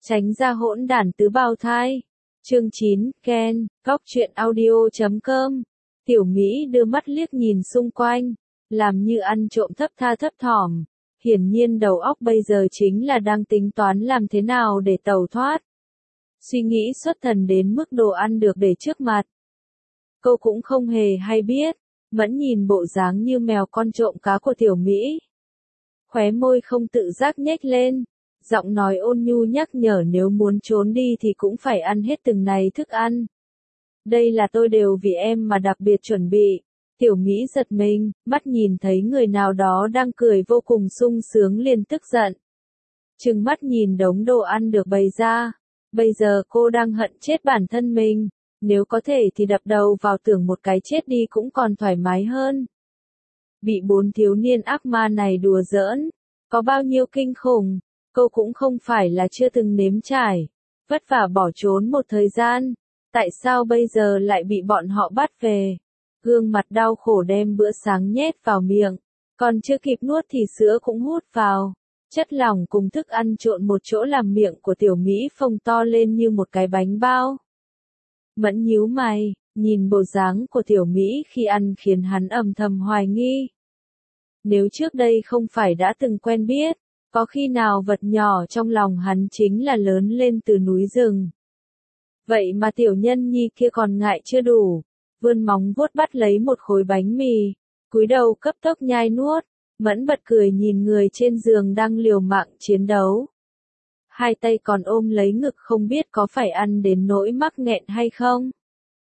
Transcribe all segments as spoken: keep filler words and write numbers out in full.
Tránh ra hỗn đản tứ bào thai. Chương chín, Ken, góc truyện audio chấm com. Tiểu Mỹ đưa mắt liếc nhìn xung quanh, làm như ăn trộm thấp tha thấp thỏm. Hiển nhiên đầu óc bây giờ chính là đang tính toán làm thế nào để tẩu thoát. Suy nghĩ xuất thần đến mức đồ ăn được để trước mặt. Cô cũng không hề hay biết, Mẫn nhìn bộ dáng như mèo con trộm cá của Tiểu Mỹ. Khóe môi không tự giác nhếch lên, giọng nói ôn nhu nhắc nhở nếu muốn trốn đi thì cũng phải ăn hết từng này thức ăn. Đây là tôi đều vì em mà đặc biệt chuẩn bị. Tiểu Mỹ giật mình, mắt nhìn thấy người nào đó đang cười vô cùng sung sướng liền tức giận. Trừng mắt nhìn đống đồ ăn được bày ra. Bây giờ cô đang hận chết bản thân mình. Nếu có thể thì đập đầu vào tường một cái chết đi cũng còn thoải mái hơn. Bị bốn thiếu niên ác ma này đùa giỡn, có bao nhiêu kinh khủng, cô cũng không phải là chưa từng nếm trải. Vất vả bỏ trốn một thời gian, tại sao bây giờ lại bị bọn họ bắt về? Gương mặt đau khổ đem bữa sáng nhét vào miệng, còn chưa kịp nuốt thì sữa cũng hút vào. Chất lỏng cùng thức ăn trộn một chỗ làm miệng của Tiểu Mỹ phồng to lên như một cái bánh bao. Mẫn nhíu mày, nhìn bộ dáng của Tiểu Mỹ khi ăn khiến hắn âm thầm hoài nghi. Nếu trước đây không phải đã từng quen biết, có khi nào vật nhỏ trong lòng hắn chính là lớn lên từ núi rừng. Vậy mà tiểu nhân nhi kia còn ngại chưa đủ, vươn móng vuốt bắt lấy một khối bánh mì, cúi đầu cấp tốc nhai nuốt. Mẫn bật cười nhìn người trên giường đang liều mạng chiến đấu. Hai tay còn ôm lấy ngực không biết có phải ăn đến nỗi mắc nghẹn hay không.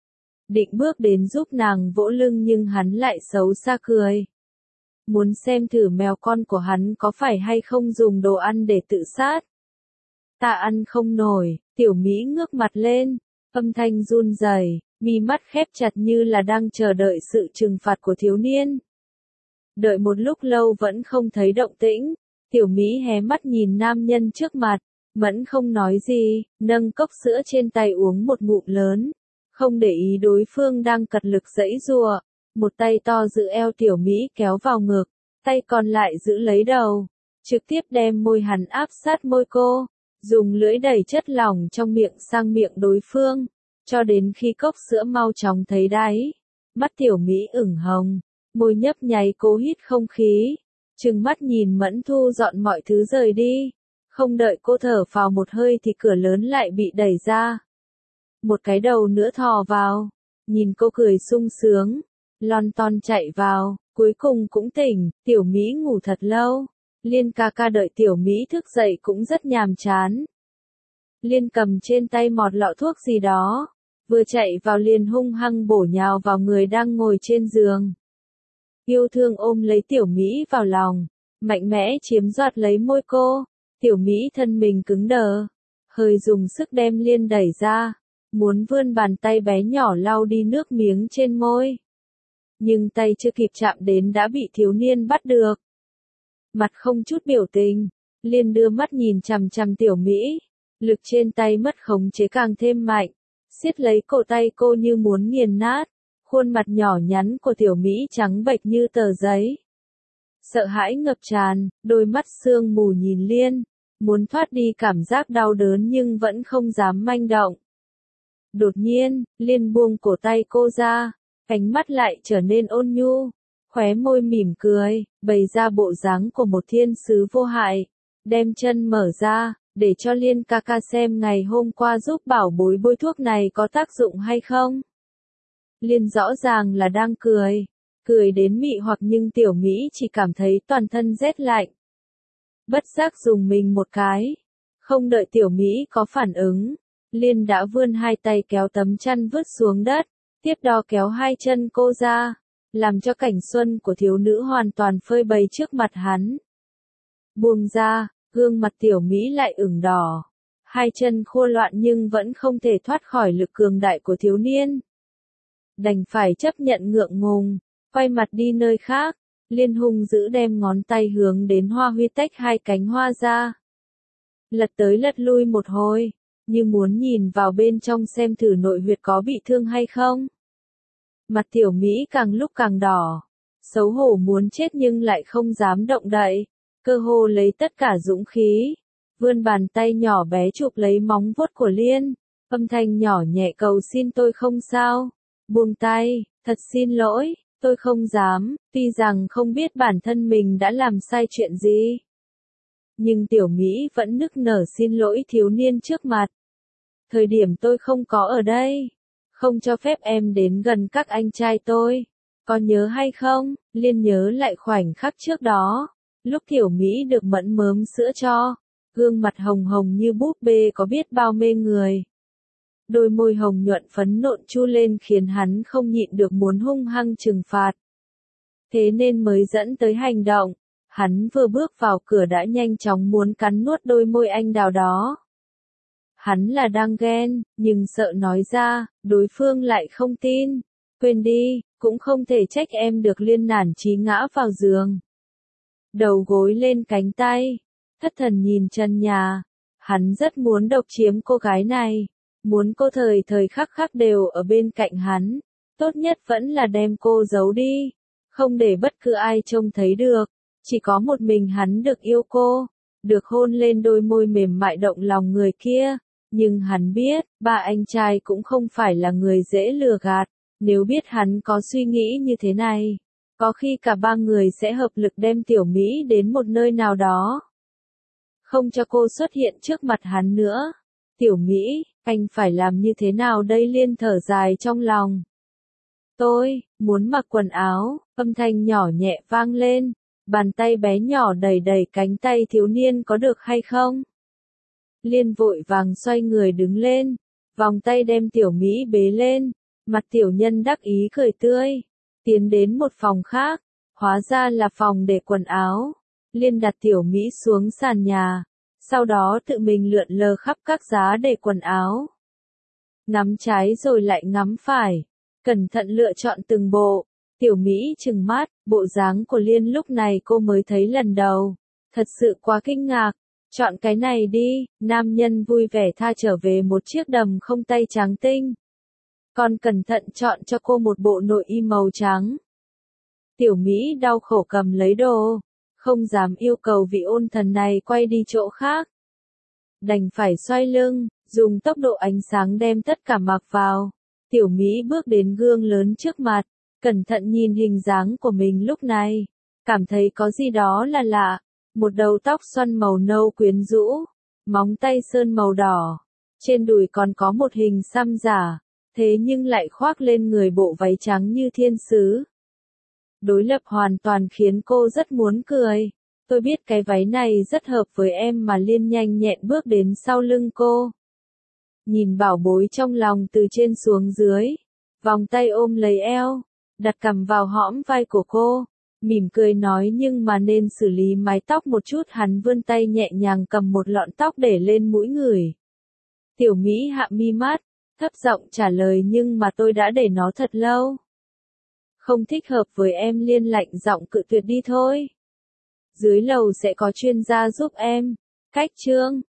Định bước đến giúp nàng vỗ lưng nhưng hắn lại xấu xa cười. Muốn xem thử mèo con của hắn có phải hay không dùng đồ ăn để tự sát. Ta ăn không nổi, Tiểu Mỹ ngước mặt lên, âm thanh run rẩy, mi mắt khép chặt như là đang chờ đợi sự trừng phạt của thiếu niên. Đợi một lúc lâu vẫn không thấy động tĩnh, Tiểu Mỹ hé mắt nhìn nam nhân trước mặt, Mẫn không nói gì, nâng cốc sữa trên tay uống một ngụm lớn, không để ý đối phương đang cật lực giãy giụa, một tay to giữ eo Tiểu Mỹ kéo vào ngực, tay còn lại giữ lấy đầu, trực tiếp đem môi hắn áp sát môi cô, dùng lưỡi đẩy chất lỏng trong miệng sang miệng đối phương, cho đến khi cốc sữa mau chóng thấy đáy, mắt Tiểu Mỹ ửng hồng. Môi nhấp nháy cố hít không khí, trừng mắt nhìn Mẫn thu dọn mọi thứ rời đi, không đợi cô thở phào một hơi thì cửa lớn lại bị đẩy ra. Một cái đầu nữa thò vào, nhìn cô cười sung sướng, lon ton chạy vào, cuối cùng cũng tỉnh. Tiểu Mỹ ngủ thật lâu, Liên ca ca đợi Tiểu Mỹ thức dậy cũng rất nhàm chán. Liên cầm trên tay mọt lọ thuốc gì đó, vừa chạy vào liền hung hăng bổ nhào vào người đang ngồi trên giường. Yêu thương ôm lấy Tiểu Mỹ vào lòng, mạnh mẽ chiếm đoạt lấy môi cô. Tiểu Mỹ thân mình cứng đờ, hơi dùng sức đem Liên đẩy ra, muốn vươn bàn tay bé nhỏ lau đi nước miếng trên môi. Nhưng tay chưa kịp chạm đến đã bị thiếu niên bắt được. Mặt không chút biểu tình, Liên đưa mắt nhìn chằm chằm Tiểu Mỹ, lực trên tay mất khống chế càng thêm mạnh, siết lấy cổ tay cô như muốn nghiền nát. Khuôn mặt nhỏ nhắn của Tiểu Mỹ trắng bệch như tờ giấy. Sợ hãi ngập tràn, đôi mắt sương mù nhìn Liên, muốn thoát đi cảm giác đau đớn nhưng vẫn không dám manh động. Đột nhiên, Liên buông cổ tay cô ra, ánh mắt lại trở nên ôn nhu, khóe môi mỉm cười, bày ra bộ dáng của một thiên sứ vô hại, đem chân mở ra, để cho Liên ca ca xem ngày hôm qua giúp bảo bối bôi thuốc này có tác dụng hay không. Liên rõ ràng là đang cười, cười đến mị hoặc nhưng Tiểu Mỹ chỉ cảm thấy toàn thân rét lạnh. Bất giác dùng mình một cái, không đợi Tiểu Mỹ có phản ứng, Liên đã vươn hai tay kéo tấm chăn vứt xuống đất, tiếp đó kéo hai chân cô ra, làm cho cảnh xuân của thiếu nữ hoàn toàn phơi bày trước mặt hắn. Buông ra, gương mặt Tiểu Mỹ lại ửng đỏ, hai chân khô loạn nhưng vẫn không thể thoát khỏi lực cường đại của thiếu niên. Đành phải chấp nhận ngượng ngùng, quay mặt đi nơi khác, Liên hung dữ đem ngón tay hướng đến hoa huy tách hai cánh hoa ra. Lật tới lật lui một hồi, như muốn nhìn vào bên trong xem thử nội huyệt có bị thương hay không. Mặt Tiểu Mỹ càng lúc càng đỏ, xấu hổ muốn chết nhưng lại không dám động đậy, cơ hồ lấy tất cả dũng khí, vươn bàn tay nhỏ bé chụp lấy móng vuốt của Liên, âm thanh nhỏ nhẹ cầu xin tôi không sao, buông tay, thật xin lỗi, tôi không dám, tuy rằng không biết bản thân mình đã làm sai chuyện gì. Nhưng Tiểu Mỹ vẫn nức nở xin lỗi thiếu niên trước mặt. Thời điểm tôi không có ở đây, không cho phép em đến gần các anh trai tôi, có nhớ hay không? Liên nhớ lại khoảnh khắc trước đó, lúc Tiểu Mỹ được mẫn mớm sữa cho, gương mặt hồng hồng như búp bê có biết bao mê người. Đôi môi hồng nhuận phấn nộn chu lên khiến hắn không nhịn được muốn hung hăng trừng phạt. Thế nên mới dẫn tới hành động, hắn vừa bước vào cửa đã nhanh chóng muốn cắn nuốt đôi môi anh đào đó. Hắn là đang ghen, nhưng sợ nói ra, đối phương lại không tin. Quên đi, cũng không thể trách em được. Liên nản chí ngã vào giường. Đầu gối lên cánh tay, thất thần nhìn chân nhà. Hắn rất muốn độc chiếm cô gái này, muốn cô thời thời khắc khắc đều ở bên cạnh hắn. Tốt nhất vẫn là đem cô giấu đi, không để bất cứ ai trông thấy được. Chỉ có một mình hắn được yêu cô, được hôn lên đôi môi mềm mại động lòng người kia. Nhưng hắn biết, ba anh trai cũng không phải là người dễ lừa gạt. Nếu biết hắn có suy nghĩ như thế này, có khi cả ba người sẽ hợp lực đem Tiểu Mỹ đến một nơi nào đó. Không cho cô xuất hiện trước mặt hắn nữa. Tiểu Mỹ, anh phải làm như thế nào đây? Liên thở dài trong lòng. Tôi, muốn mặc quần áo, âm thanh nhỏ nhẹ vang lên. Bàn tay bé nhỏ đẩy đẩy cánh tay thiếu niên có được hay không? Liên vội vàng xoay người đứng lên, vòng tay đem Tiểu Mỹ bế lên, mặt tiểu nhân đắc ý cười tươi, tiến đến một phòng khác, hóa ra là phòng để quần áo. Liên đặt Tiểu Mỹ xuống sàn nhà, sau đó tự mình lượn lờ khắp các giá để quần áo. Ngắm trái rồi lại ngắm phải, cẩn thận lựa chọn từng bộ. Tiểu Mỹ trừng mắt, bộ dáng của Liên lúc này cô mới thấy lần đầu, thật sự quá kinh ngạc. Chọn cái này đi, nam nhân vui vẻ tha trở về một chiếc đầm không tay trắng tinh. Còn cẩn thận chọn cho cô một bộ nội y màu trắng. Tiểu Mỹ đau khổ cầm lấy đồ, không dám yêu cầu vị ôn thần này quay đi chỗ khác. Đành phải xoay lưng, dùng tốc độ ánh sáng đem tất cả mặc vào. Tiểu Mỹ bước đến gương lớn trước mặt, cẩn thận nhìn hình dáng của mình lúc này, cảm thấy có gì đó là lạ. Một đầu tóc xoăn màu nâu quyến rũ, móng tay sơn màu đỏ, trên đùi còn có một hình xăm giả, thế nhưng lại khoác lên người bộ váy trắng như thiên sứ. Đối lập hoàn toàn khiến cô rất muốn cười. Tôi biết cái váy này rất hợp với em mà. Liên nhanh nhẹn bước đến sau lưng cô. Nhìn bảo bối trong lòng từ trên xuống dưới, vòng tay ôm lấy eo, đặt cằm vào hõm vai của cô. Mỉm cười nói nhưng mà nên xử lý mái tóc một chút. Hắn vươn tay nhẹ nhàng cầm một lọn tóc để lên mũi người. Tiểu Mỹ hạ mi mắt, thấp giọng trả lời nhưng mà tôi đã để nó thật lâu. Không thích hợp với em. Liên lạnh giọng cự tuyệt đi thôi. Dưới lầu sẽ có chuyên gia giúp em. Cách chương